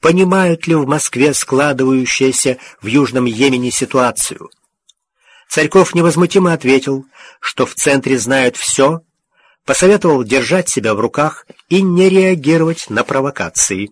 понимают ли в Москве складывающуюся в Южном Йемене ситуацию. Царьков невозмутимо ответил, что в центре знают все, посоветовал держать себя в руках и не реагировать на провокации.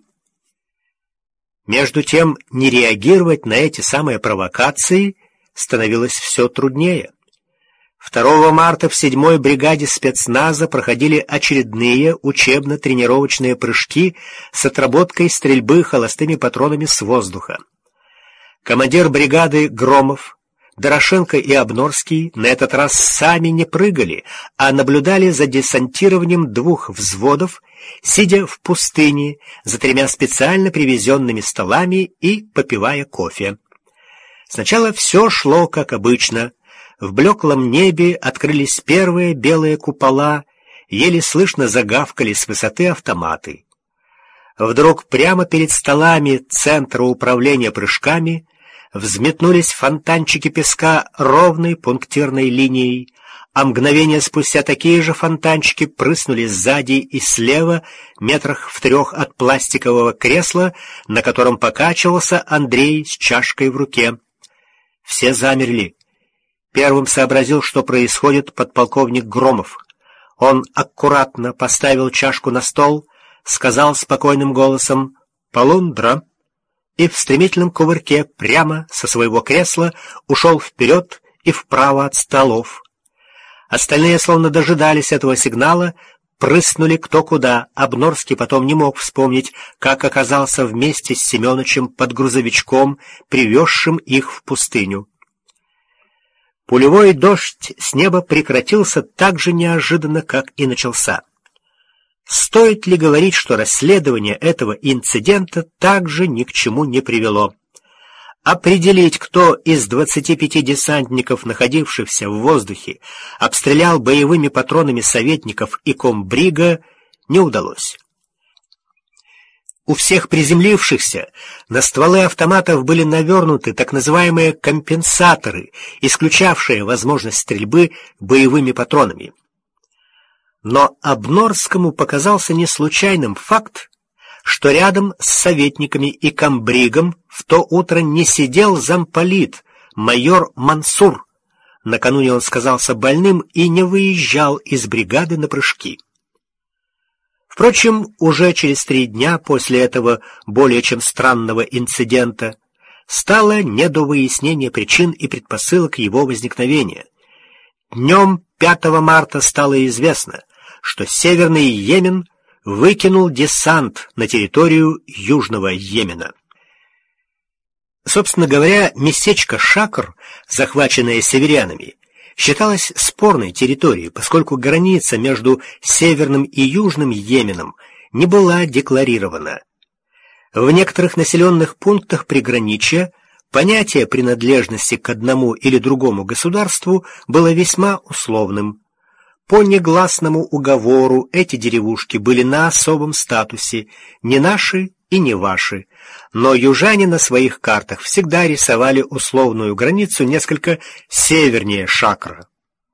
Между тем, не реагировать на эти самые провокации становилось все труднее. 2 марта в 7-й бригаде спецназа проходили очередные учебно-тренировочные прыжки с отработкой стрельбы холостыми патронами с воздуха. Командир бригады Громов, Дорошенко и Обнорский на этот раз сами не прыгали, а наблюдали за десантированием 2 взводов, сидя в пустыне за 3 специально привезенными столами и попивая кофе. Сначала все шло как обычно. В блеклом небе открылись первые белые купола, еле слышно загавкали с высоты автоматы. Вдруг прямо перед столами Центра управления прыжками взметнулись фонтанчики песка ровной пунктирной линией, а мгновение спустя такие же фонтанчики прыснули сзади и слева, метрах в 3 от пластикового кресла, на котором покачивался Андрей с чашкой в руке. Все замерли. Первым сообразил, что происходит, подполковник Громов. Он аккуратно поставил чашку на стол, сказал спокойным голосом «Полундра» и в стремительном кувырке прямо со своего кресла ушел вперед и вправо от столов. Остальные словно дожидались этого сигнала, прыснули кто куда. Обнорский потом не мог вспомнить, как оказался вместе с Семеновичем под грузовичком, привезшим их в пустыню. Пулевой дождь с неба прекратился так же неожиданно, как и начался. Стоит ли говорить, что расследование этого инцидента также ни к чему не привело? Определить, кто из 25 десантников, находившихся в воздухе, обстрелял боевыми патронами советников и комбрига, не удалось. У всех приземлившихся на стволы автоматов были навернуты так называемые компенсаторы, исключавшие возможность стрельбы боевыми патронами. Но Обнорскому показался неслучайным факт, что рядом с советниками и комбригом в то утро не сидел замполит, майор Мансур. Накануне он сказался больным и не выезжал из бригады на прыжки. Впрочем, уже через 3 дня после этого более чем странного инцидента стало не до выяснения причин и предпосылок его возникновения. Днем 5 марта стало известно, что Северный Йемен выкинул десант на территорию Южного Йемена. Собственно говоря, местечко Шакр, захваченное северянами, считалось спорной территорией, поскольку граница между Северным и Южным Йеменом не была декларирована. В некоторых населенных пунктах приграничья понятие принадлежности к одному или другому государству было весьма условным. По негласному уговору эти деревушки были на особом статусе, не наши и не ваши, но южане на своих картах всегда рисовали условную границу несколько севернее Шакра.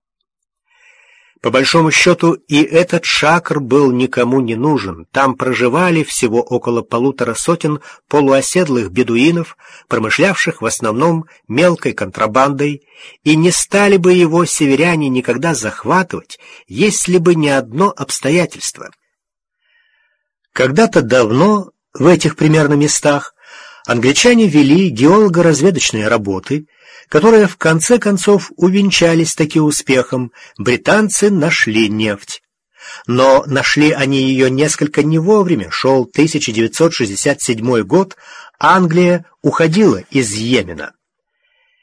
По большому счету и этот Шакр был никому не нужен. Там проживали всего около 150 полуоседлых бедуинов, промышлявших в основном мелкой контрабандой, и не стали бы его северяне никогда захватывать, если бы не одно обстоятельство. Когда-то давно в этих примерно местах англичане вели геолого-разведочные работы, которые в конце концов увенчались таки успехом. Британцы нашли нефть. Но нашли они ее несколько не вовремя. Шел 1967 год, Англия уходила из Йемена.